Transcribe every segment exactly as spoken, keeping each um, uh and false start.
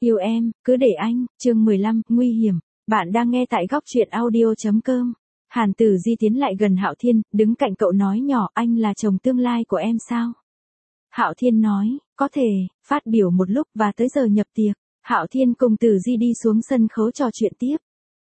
Yêu em, cứ để anh, chương mười lăm, nguy hiểm. Bạn đang nghe tại góc truyện audio.com. Hàn Tử Di tiến lại gần Hạo Thiên, đứng cạnh cậu nói nhỏ, anh là chồng tương lai của em sao? Hạo Thiên nói, có thể, phát biểu một lúc và tới giờ nhập tiệc. Hạo Thiên cùng Tử Di đi xuống sân khấu trò chuyện tiếp.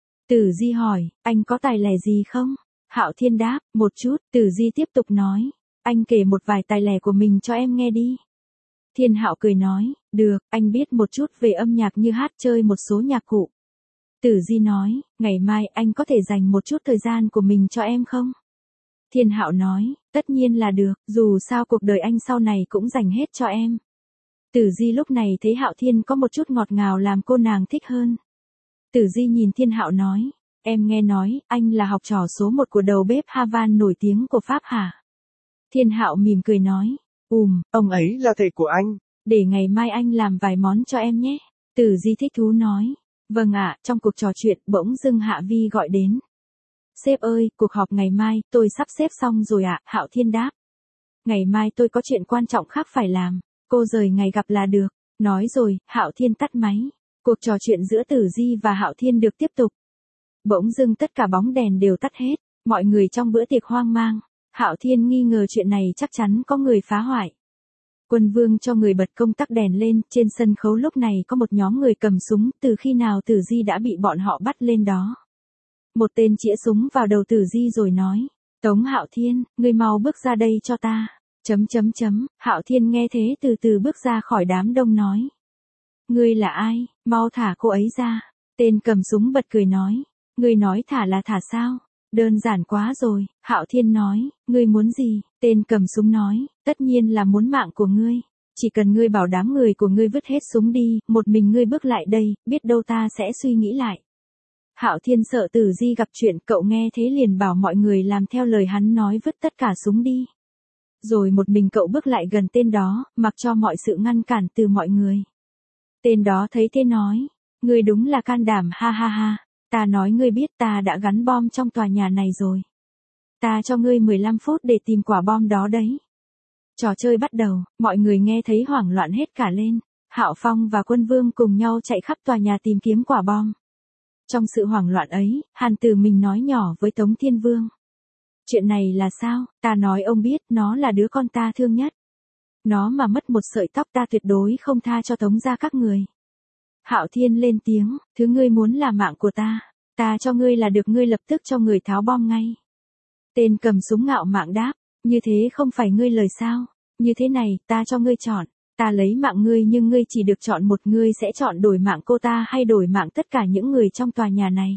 Tử Di hỏi, anh có tài lẻ gì không? Hạo Thiên đáp, một chút. Tử Di tiếp tục nói, anh kể một vài tài lẻ của mình cho em nghe đi. Thiên Hạo cười nói, được, anh biết một chút về âm nhạc như hát chơi một số nhạc cụ. Tử Di nói, ngày mai anh có thể dành một chút thời gian của mình cho em không? Thiên Hạo nói, tất nhiên là được, dù sao cuộc đời anh sau này cũng dành hết cho em. Tử Di lúc này thấy Hạo Thiên có một chút ngọt ngào làm cô nàng thích hơn. Tử Di nhìn Thiên Hạo nói, em nghe nói, anh là học trò số một của đầu bếp Havan nổi tiếng của Pháp hả? Thiên Hạo mỉm cười nói, ùm, ông ấy là thầy của anh. Để ngày mai anh làm vài món cho em nhé. Tử Di thích thú nói, vâng ạ. Trong cuộc trò chuyện bỗng dưng Hạ Vi gọi đến. Sếp ơi, cuộc họp ngày mai, tôi sắp xếp xong rồi ạ. Hạo Thiên đáp. Ngày mai tôi có chuyện quan trọng khác phải làm, cô rời ngày gặp là được. Nói rồi, Hạo Thiên tắt máy. Cuộc trò chuyện giữa Tử Di và Hạo Thiên được tiếp tục. Bỗng dưng tất cả bóng đèn đều tắt hết, mọi người trong bữa tiệc hoang mang. Hạo Thiên nghi ngờ chuyện này chắc chắn có người phá hoại. Quân Vương cho người bật công tắc đèn lên, trên sân khấu lúc này có một nhóm người cầm súng, từ khi nào Tử Di đã bị bọn họ bắt lên đó. Một tên chĩa súng vào đầu Tử Di rồi nói, Tống Hạo Thiên, ngươi mau bước ra đây cho ta. Chấm chấm chấm, Hạo Thiên nghe thế từ từ bước ra khỏi đám đông nói. Ngươi là ai, mau thả cô ấy ra. Tên cầm súng bật cười nói, ngươi nói thả là thả sao? Đơn giản quá rồi. Hạo Thiên nói, ngươi muốn gì? Tên cầm súng nói, tất nhiên là muốn mạng của ngươi. Chỉ cần ngươi bảo đám người của ngươi vứt hết súng đi, một mình ngươi bước lại đây, biết đâu ta sẽ suy nghĩ lại. Hạo Thiên sợ Tử Di gặp chuyện, cậu nghe thế liền bảo mọi người làm theo lời hắn nói, vứt tất cả súng đi. Rồi một mình cậu bước lại gần tên đó, mặc cho mọi sự ngăn cản từ mọi người. Tên đó thấy thế nói, ngươi đúng là can đảm, ha ha ha. Ta nói ngươi biết ta đã gắn bom trong tòa nhà này rồi. Ta cho ngươi mười lăm phút để tìm quả bom đó đấy. Trò chơi bắt đầu, mọi người nghe thấy hoảng loạn hết cả lên. Hạo Phong và Quân Vương cùng nhau chạy khắp tòa nhà tìm kiếm quả bom. Trong sự hoảng loạn ấy, Hàn Tử mình nói nhỏ với Tống Thiên Vương. Chuyện này là sao? Ta nói ông biết, nó là đứa con ta thương nhất. Nó mà mất một sợi tóc ta tuyệt đối không tha cho Tống gia các người. Hạo Thiên lên tiếng, thứ ngươi muốn là mạng của ta, ta cho ngươi là được, ngươi lập tức cho người tháo bom ngay. Tên cầm súng ngạo mạn đáp, như thế không phải ngươi lời sao? Như thế này, ta cho ngươi chọn, ta lấy mạng ngươi nhưng ngươi chỉ được chọn một, ngươi sẽ chọn đổi mạng cô ta hay đổi mạng tất cả những người trong tòa nhà này.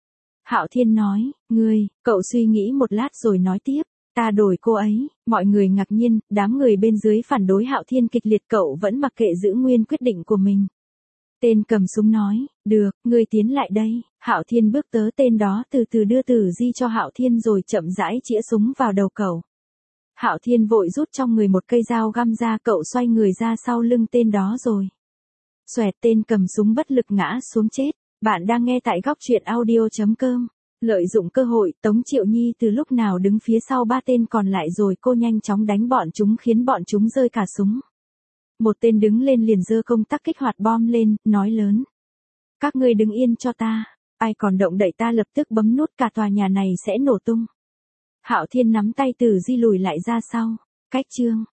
Hạo Thiên nói, ngươi, cậu suy nghĩ một lát rồi nói tiếp, ta đổi cô ấy. Mọi người ngạc nhiên, đám người bên dưới phản đối Hạo Thiên kịch liệt, cậu vẫn mặc kệ giữ nguyên quyết định của mình. Tên cầm súng nói, được, ngươi tiến lại đây. Hạo Thiên bước tới tên đó, từ từ đưa Tử Di cho Hạo Thiên rồi chậm rãi chĩa súng vào đầu cậu. Hạo Thiên vội rút trong người một cây dao găm ra, cậu xoay người ra sau lưng tên đó rồi. Xoẹt, tên cầm súng bất lực ngã xuống chết. Bạn đang nghe tại góc truyện audio.com. Lợi dụng cơ hội, Tống Triệu Nhi từ lúc nào đứng phía sau ba tên còn lại rồi cô nhanh chóng đánh bọn chúng khiến bọn chúng rơi cả súng. Một tên đứng lên liền giơ công tắc kích hoạt bom lên, nói lớn. Các ngươi đứng yên cho ta, ai còn động đậy ta lập tức bấm nút, cả tòa nhà này sẽ nổ tung. Hạo Thiên nắm tay Tử Di lùi lại ra sau. Cách chương